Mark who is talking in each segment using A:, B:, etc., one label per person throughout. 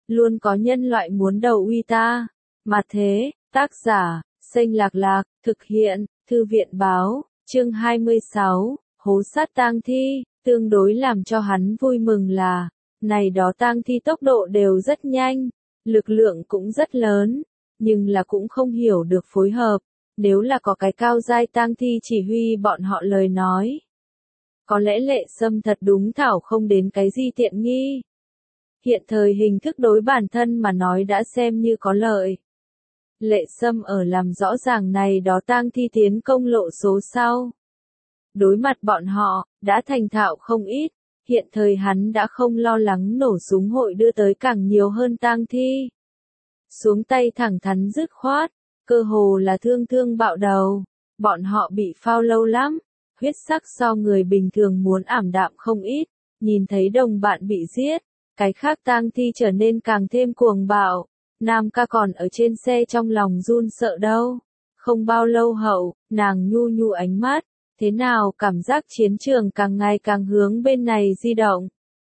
A: luôn có nhân loại muốn đầu uy ta. Mà thế, tác giả, Xanh Lạc Lạc, thực hiện, Thư viện báo, chương 26, hố sát tang thi, tương đối làm cho hắn vui mừng là, này đó tang thi tốc độ đều rất nhanh, lực lượng cũng rất lớn, nhưng là cũng không hiểu được phối hợp, nếu là có cái cao giai tang thi chỉ huy bọn họ lời nói. Có lẽ Lệ Sâm thật đúng thảo không đến cái gì tiện nghi. Hiện thời hình thức đối bản thân mà nói đã xem như có lợi. Lệ Sâm ở làm rõ ràng này đó tang thi tiến công lộ số sau. Đối mặt bọn họ, đã thành thạo không ít, hiện thời hắn đã không lo lắng nổ súng hội đưa tới càng nhiều hơn tang thi. Xuống tay thẳng thắn dứt khoát, cơ hồ là thương bạo đầu, bọn họ bị phao lâu lắm, huyết sắc so người bình thường muốn ảm đạm không ít, nhìn thấy đồng bạn bị giết, cái khác tang thi trở nên càng thêm cuồng bạo. Nam ca còn ở trên xe trong lòng run sợ đâu. Không bao lâu hậu, nàng nhu ánh mắt, thế nào cảm giác chiến trường càng ngày càng hướng bên này di động.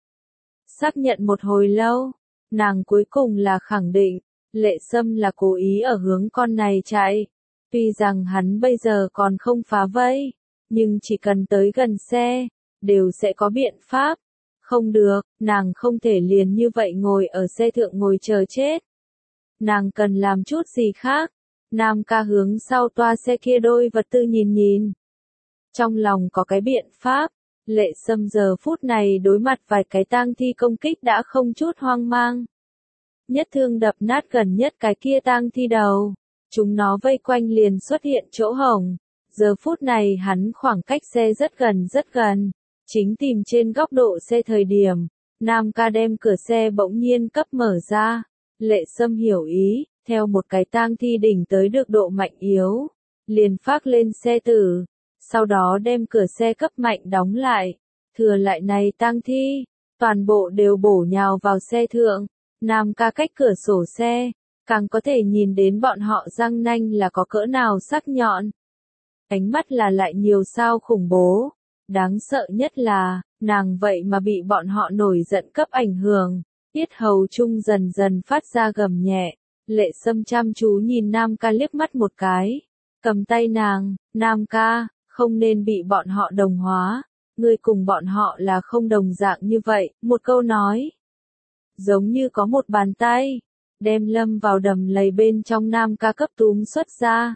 A: Xác nhận một hồi lâu, nàng cuối cùng là khẳng định, Lệ Sâm là cố ý ở hướng con này chạy. Tuy rằng hắn bây giờ còn không phá vây, nhưng chỉ cần tới gần xe, đều sẽ có biện pháp. Không được, nàng không thể liền như vậy ngồi ở xe thượng ngồi chờ chết. Nàng cần làm chút gì khác. Nam ca hướng sau toa xe kia đôi vật tư nhìn. Trong lòng có cái biện pháp. Lệ Sâm giờ phút này đối mặt vài cái tang thi công kích đã không chút hoang mang. Nhất thương đập nát gần nhất cái kia tang thi đầu. Chúng nó vây quanh liền xuất hiện chỗ hổng. Giờ phút này hắn khoảng cách xe rất gần. Chính tìm trên góc độ xe thời điểm. Nam ca đem cửa xe bỗng nhiên cấp mở ra. Lệ Sâm hiểu ý, theo một cái tang thi đỉnh tới được độ mạnh yếu, liền phác lên xe tử, sau đó đem cửa xe cấp mạnh đóng lại, thừa lại này tang thi, toàn bộ đều bổ nhào vào xe thượng, Nam ca cách cửa sổ xe, càng có thể nhìn đến bọn họ răng nanh là có cỡ nào sắc nhọn. Ánh mắt là lại nhiều sao khủng bố, đáng sợ nhất là, nàng vậy mà bị bọn họ nổi giận cấp ảnh hưởng. Tiết hầu trung dần phát ra gầm nhẹ, Lệ Sâm chăm chú nhìn Nam ca liếc mắt một cái, cầm tay nàng, Nam ca, không nên bị bọn họ đồng hóa, ngươi cùng bọn họ là không đồng dạng như vậy, một câu nói. Giống như có một bàn tay, đem lâm vào đầm lầy bên trong Nam ca cấp túm xuất ra.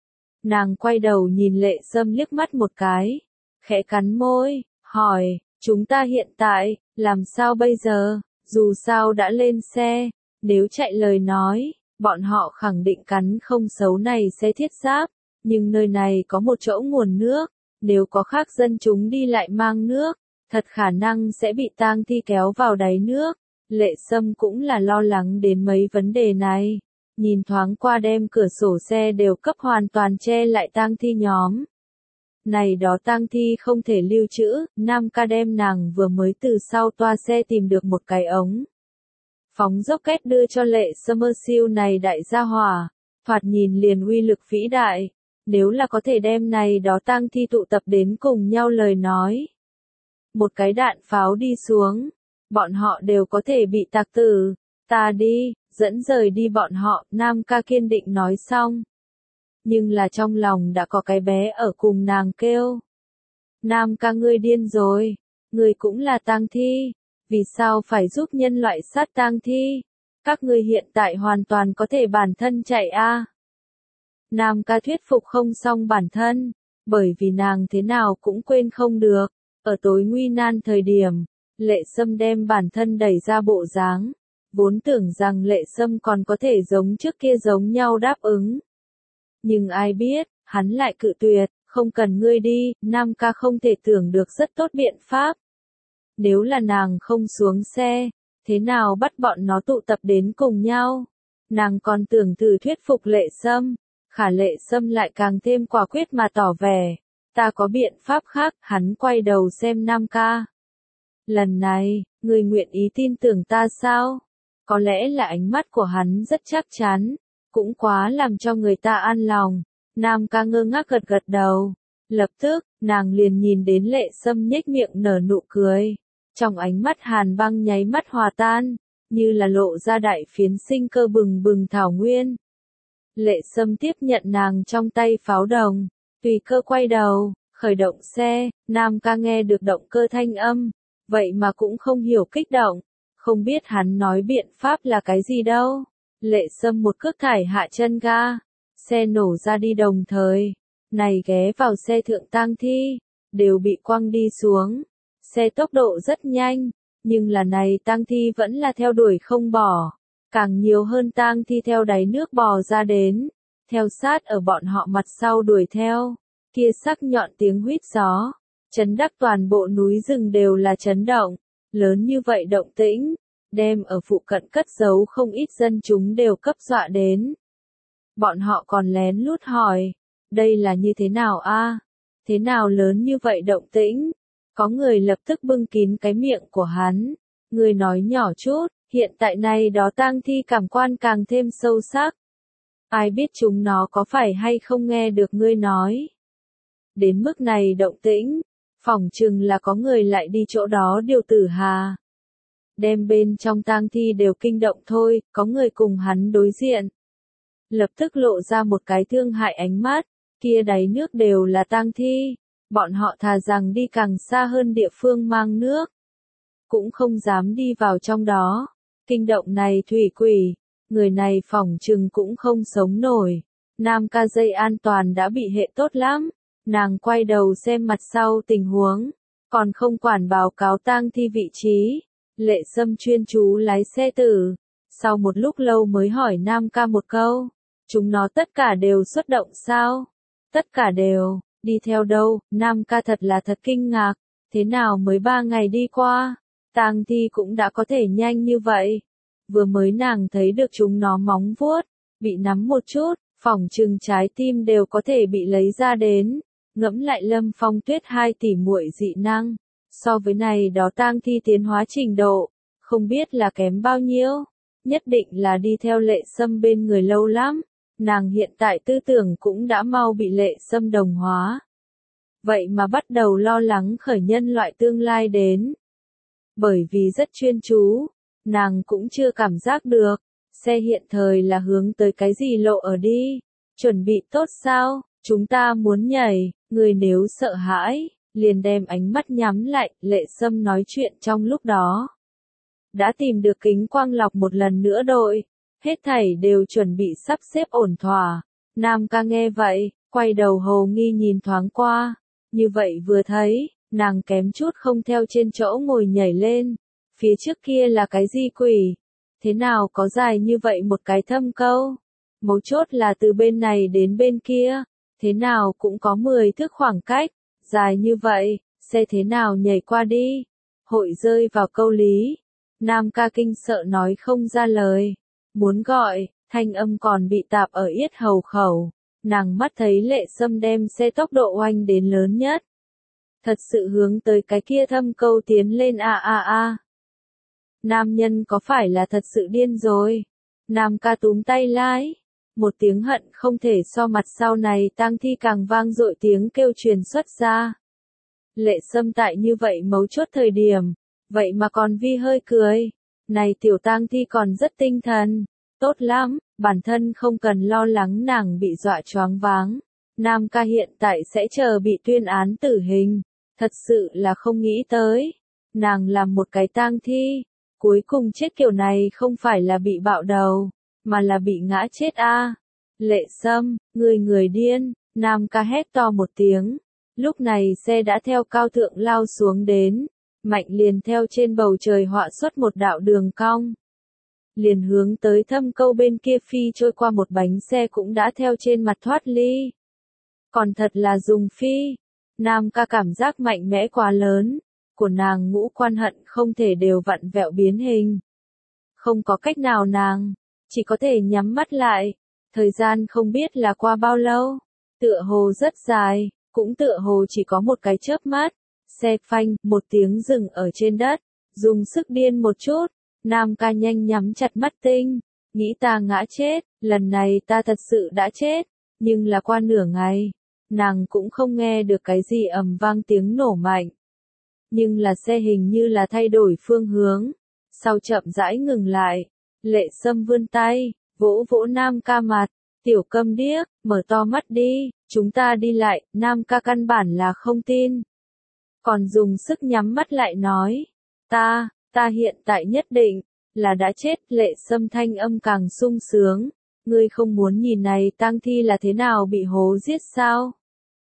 A: Nàng quay đầu nhìn Lệ Sâm liếc mắt một cái, khẽ cắn môi, hỏi, chúng ta hiện tại, làm sao bây giờ? Dù sao đã lên xe, nếu chạy lời nói, bọn họ khẳng định cắn không xấu này xe thiết giáp, nhưng nơi này có một chỗ nguồn nước, nếu có khác dân chúng đi lại mang nước, thật khả năng sẽ bị tang thi kéo vào đáy nước. Lệ Sâm cũng là lo lắng đến mấy vấn đề này, nhìn thoáng qua đem cửa sổ xe đều cấp hoàn toàn che lại tang thi nhóm. Này đó tang thi không thể lưu trữ, Nam ca đem nàng vừa mới từ sau toa xe tìm được một cái ống. Phóng rocket đưa cho Lệ Sâm siêu này đại gia hỏa, thoạt nhìn liền uy lực vĩ đại, nếu là có thể đem này đó tang thi tụ tập đến cùng nhau lời nói. Một cái đạn pháo đi xuống, bọn họ đều có thể bị tạc tử, ta đi, dẫn rời đi bọn họ, Nam ca kiên định nói xong. Nhưng là trong lòng đã có cái bé ở cùng nàng kêu. Nam ca ngươi điên rồi, ngươi cũng là tang thi, vì sao phải giúp nhân loại sát tang thi? Các ngươi hiện tại hoàn toàn có thể bản thân chạy a. Nam ca thuyết phục không xong bản thân, bởi vì nàng thế nào cũng quên không được, ở tối nguy nan thời điểm, Lệ Sâm đem bản thân đẩy ra bộ dáng, vốn tưởng rằng Lệ Sâm còn có thể giống trước kia giống nhau đáp ứng. Nhưng ai biết, hắn lại cự tuyệt, không cần ngươi đi, Nam ca không thể tưởng được rất tốt biện pháp. Nếu là nàng không xuống xe, thế nào bắt bọn nó tụ tập đến cùng nhau? Nàng còn tưởng thử thuyết phục Lệ Sâm, khả Lệ Sâm lại càng thêm quả quyết mà tỏ vẻ. Ta có biện pháp khác, hắn quay đầu xem Nam ca. Lần này, ngươi nguyện ý tin tưởng ta sao? Có lẽ là ánh mắt của hắn rất chắc chắn. Cũng quá làm cho người ta an lòng. Nam ca ngơ ngác gật đầu. Lập tức, nàng liền nhìn đến Lệ Sâm nhếch miệng nở nụ cười. Trong ánh mắt hàn băng nháy mắt hòa tan. như là lộ ra đại phiến sinh cơ bừng bừng thảo nguyên. Lệ Sâm tiếp nhận nàng trong tay pháo đồng, tùy cơ quay đầu, khởi động xe, Nam ca nghe được động cơ thanh âm, vậy mà cũng không hiểu kích động, không biết hắn nói biện pháp là cái gì đâu. Lệ Sâm một cước thải hạ chân ga, xe nổ ra đi đồng thời, này ghé vào xe thượng tang thi, đều bị quăng đi xuống. Xe tốc độ rất nhanh, nhưng là này tang thi vẫn là theo đuổi không bỏ, càng nhiều hơn tang thi theo đáy nước bò ra đến, theo sát ở bọn họ mặt sau đuổi theo, kia sắc nhọn tiếng huýt gió, chấn đắc toàn bộ núi rừng đều là chấn động, lớn như vậy động tĩnh, đem ở phụ cận cất giấu không ít dân chúng đều cấp dọa đến. Bọn họ còn lén lút hỏi, đây là như thế nào a? Thế nào lớn như vậy động tĩnh? Có người lập tức bưng kín cái miệng của hắn, người nói nhỏ chút, hiện tại này đó tang thi cảm quan càng thêm sâu sắc. Ai biết chúng nó có phải hay không nghe được ngươi nói. Đến mức này động tĩnh, phỏng chừng là có người lại đi chỗ đó điều tử hà. Đem bên trong tang thi đều kinh động thôi, có người cùng hắn đối diện. Lập tức lộ ra một cái thương hại ánh mắt, kia đáy nước đều là tang thi, bọn họ thà rằng đi càng xa hơn địa phương mang nước, cũng không dám đi vào trong đó. Kinh động này thủy quỷ, người này phỏng chừng cũng không sống nổi. Nam ca dây an toàn đã bị hệ tốt lắm, nàng quay đầu xem mặt sau tình huống, còn không quản báo cáo tang thi vị trí. Lệ Sâm chuyên chú lái xe tử, sau một lúc lâu mới hỏi Nam ca một câu, chúng nó tất cả đều xuất động sao? Tất cả đều, đi theo đâu? Nam ca thật là thật kinh ngạc, thế nào mới 3 ngày đi qua, tang thi cũng đã có thể nhanh như vậy. Vừa mới nàng thấy được chúng nó móng vuốt, bị nắm một chút, phỏng chừng trái tim đều có thể bị lấy ra đến. Ngẫm lại Lâm Phong Tuyết 2 tỷ muội dị năng, so với này đó tang thi tiến hóa trình độ, không biết là kém bao nhiêu, nhất định là đi theo Lệ Sâm bên người lâu lắm, nàng hiện tại tư tưởng cũng đã mau bị Lệ Sâm đồng hóa. Vậy mà bắt đầu lo lắng khởi nhân loại tương lai đến. Bởi vì rất chuyên chú, nàng cũng chưa cảm giác được, xe hiện thời là hướng tới cái gì lộ ở đi, chuẩn bị tốt sao, chúng ta muốn nhảy, người nếu sợ hãi, liền đem ánh mắt nhắm lại. Lệ Sâm nói chuyện trong lúc đó. Đã tìm được kính quang lọc một lần nữa đội, hết thảy đều chuẩn bị sắp xếp ổn thỏa. Nam ca nghe vậy, quay đầu hồ nghi nhìn thoáng qua, như vậy vừa thấy, nàng kém chút không theo trên chỗ ngồi nhảy lên. Phía trước kia là cái gì quỷ? Thế nào có dài như vậy một cái thâm câu? Mấu chốt là từ bên này đến bên kia, thế nào cũng có 10 thước khoảng cách, dài như vậy, xe thế nào nhảy qua đi? Hội rơi vào câu lý. Nam ca kinh sợ nói không ra lời, muốn gọi, thanh âm còn bị tạp ở yết hầu khẩu. Nàng mắt thấy Lệ Sâm đem xe tốc độ oanh đến lớn nhất, thật sự hướng tới cái kia thâm câu tiến lên a. Nam nhân có phải là thật sự điên rồi? Nam ca túm tay lái, một tiếng hận không thể so mặt sau này tang thi càng vang dội tiếng kêu truyền xuất ra. Lệ Sâm tại như vậy mấu chốt thời điểm, vậy mà còn vi hơi cười, này tiểu tang thi còn rất tinh thần, tốt lắm, bản thân không cần lo lắng nàng bị dọa choáng váng. Nam ca hiện tại sẽ chờ bị tuyên án tử hình, thật sự là không nghĩ tới, nàng làm một cái tang thi, cuối cùng chết kiểu này không phải là bị bạo đầu, mà là bị ngã chết a. Lệ Sâm, người điên, Nam ca hét to một tiếng, lúc này xe đã theo cao thượng lao xuống đến, mạnh liền theo trên bầu trời họa xuất một đạo đường cong. Liền hướng tới thâm câu bên kia phi trôi qua một bánh xe cũng đã theo trên mặt thoát ly. Còn thật là dùng phi. Nam ca cảm giác mạnh mẽ quá lớn, của nàng ngũ quan hận không thể đều vặn vẹo biến hình. Không có cách nào nàng, chỉ có thể nhắm mắt lại. Thời gian không biết là qua bao lâu, tựa hồ rất dài, cũng tựa hồ chỉ có một cái chớp mắt. Xe phanh, một tiếng dừng ở trên đất, dùng sức điên một chút. Nam ca nhanh nhắm chặt mắt tinh, nghĩ ta ngã chết, lần này ta thật sự đã chết, nhưng là qua nửa ngày, nàng cũng không nghe được cái gì ầm vang tiếng nổ mạnh. Nhưng là xe hình như là thay đổi phương hướng, sau chậm rãi ngừng lại. Lệ Sâm vươn tay, vỗ vỗ Nam Ca mặt, tiểu câm điếc, mở to mắt đi, chúng ta đi lại, Nam Ca căn bản là không tin. Còn dùng sức nhắm mắt lại nói, ta hiện tại nhất định, là đã chết. Lệ Sâm thanh âm càng sung sướng, ngươi không muốn nhìn này tang thi là thế nào bị hố giết sao?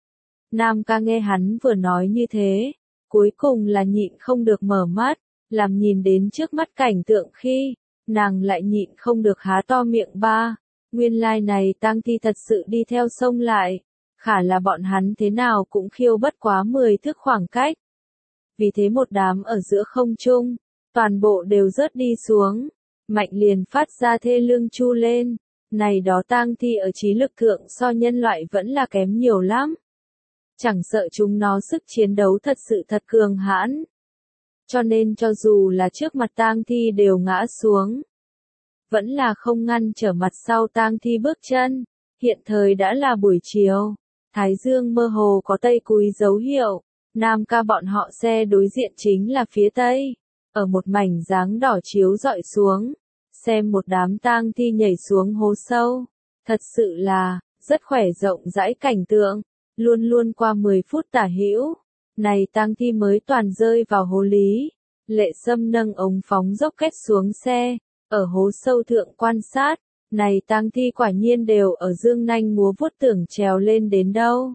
A: Nam Ca nghe hắn vừa nói như thế, cuối cùng là nhịn không được mở mắt, làm nhìn đến trước mắt cảnh tượng khi, nàng lại nhịn không được há to miệng ba, nguyên lai này tang thi thật sự đi theo sông lại, khả là bọn hắn thế nào cũng khiêu bất quá 10 thước khoảng cách. Vì thế một đám ở giữa không trung, toàn bộ đều rớt đi xuống, Mạnh liền phát ra thê lương chu lên, này đó tang thi ở trí lực thượng so nhân loại vẫn là kém nhiều lắm. Chẳng sợ chúng nó sức chiến đấu thật sự thật cường hãn. Cho nên cho dù là trước mặt tang thi đều ngã xuống, vẫn là không ngăn trở mặt sau tang thi bước chân. Hiện thời đã là buổi chiều, thái dương mơ hồ có tây cúi dấu hiệu, Nam Ca bọn họ xe đối diện chính là phía tây, ở một mảnh dáng đỏ chiếu rọi xuống, xem một đám tang thi nhảy xuống hố sâu, thật sự là rất khỏe rộng rãi cảnh tượng. Luôn luôn qua 10 phút tả hữu, này tang thi mới toàn rơi vào hố lý. Lệ Sâm nâng ống phóng dốc kết xuống xe, ở hố sâu thượng quan sát, này tang thi quả nhiên đều ở dương nanh múa vuốt tưởng trèo lên đến đâu.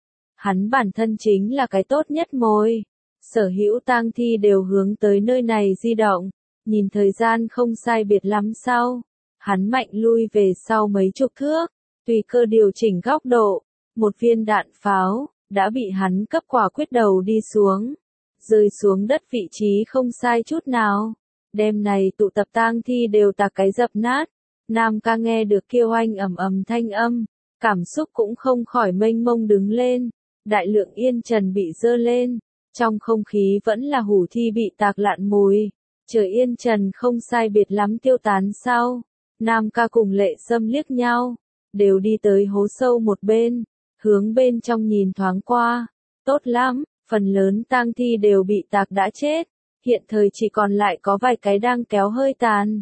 A: Hắn bản thân chính là cái tốt nhất mồi, sở hữu tang thi đều hướng tới nơi này di động, nhìn thời gian không sai biệt lắm sau, hắn mạnh lui về sau mấy chục thước, tùy cơ điều chỉnh góc độ. Một viên đạn pháo, đã bị hắn cấp quả quyết đầu đi xuống, rơi xuống đất vị trí không sai chút nào, đêm này tụ tập tang thi đều tạc cái dập nát. Nam Ca nghe được kêu oanh ầm ầm thanh âm, cảm xúc cũng không khỏi mênh mông đứng lên, đại lượng yên trần bị dơ lên, trong không khí vẫn là hủ thi bị tạc lạn mùi, trời yên trần không sai biệt lắm tiêu tán sau. Nam Ca cùng Lệ Sâm liếc nhau, đều đi tới hố sâu một bên. Hướng bên trong nhìn thoáng qua, tốt lắm, phần lớn tang thi đều bị tạc đã chết, hiện thời chỉ còn lại có vài cái đang kéo hơi tàn.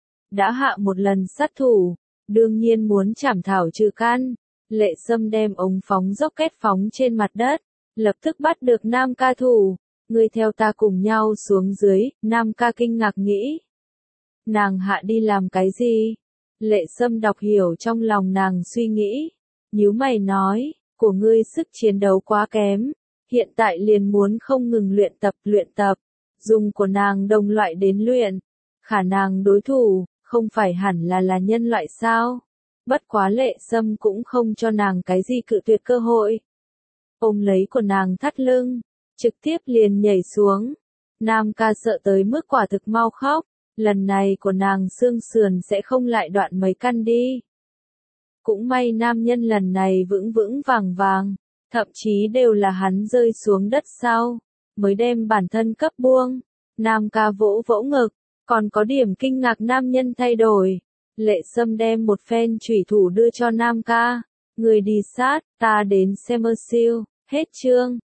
A: Đã hạ một lần sát thủ, đương nhiên muốn chảm thảo trừ căn. Lệ Sâm đem ống phóng dốc kết phóng trên mặt đất, lập tức bắt được Nam Ca thủ, ngươi theo ta cùng nhau xuống dưới. Nam Ca kinh ngạc nghĩ, nàng hạ đi làm cái gì? Lệ Sâm đọc hiểu trong lòng nàng suy nghĩ. Nhíu mày nói, của ngươi sức chiến đấu quá kém, hiện tại liền muốn không ngừng luyện tập, dùng của nàng đồng loại đến luyện, khả năng đối thủ, không phải hẳn là nhân loại sao? Bất quá Lệ Sâm cũng không cho nàng cái gì cự tuyệt cơ hội. Ôm lấy của nàng thắt lưng, trực tiếp liền nhảy xuống. Nam Ca sợ tới mức quả thực mau khóc, lần này của nàng xương sườn sẽ không lại đoạn mấy căn đi. Cũng may nam nhân lần này vững vững vàng vàng, thậm chí đều là hắn rơi xuống đất sau, mới đem bản thân cấp buông. Nam Ca vỗ vỗ ngực, còn có điểm kinh ngạc nam nhân thay đổi. Lệ Sâm đem một phen chủy thủ đưa cho Nam Ca, người đi sát, ta đến xem siêu, hết chương.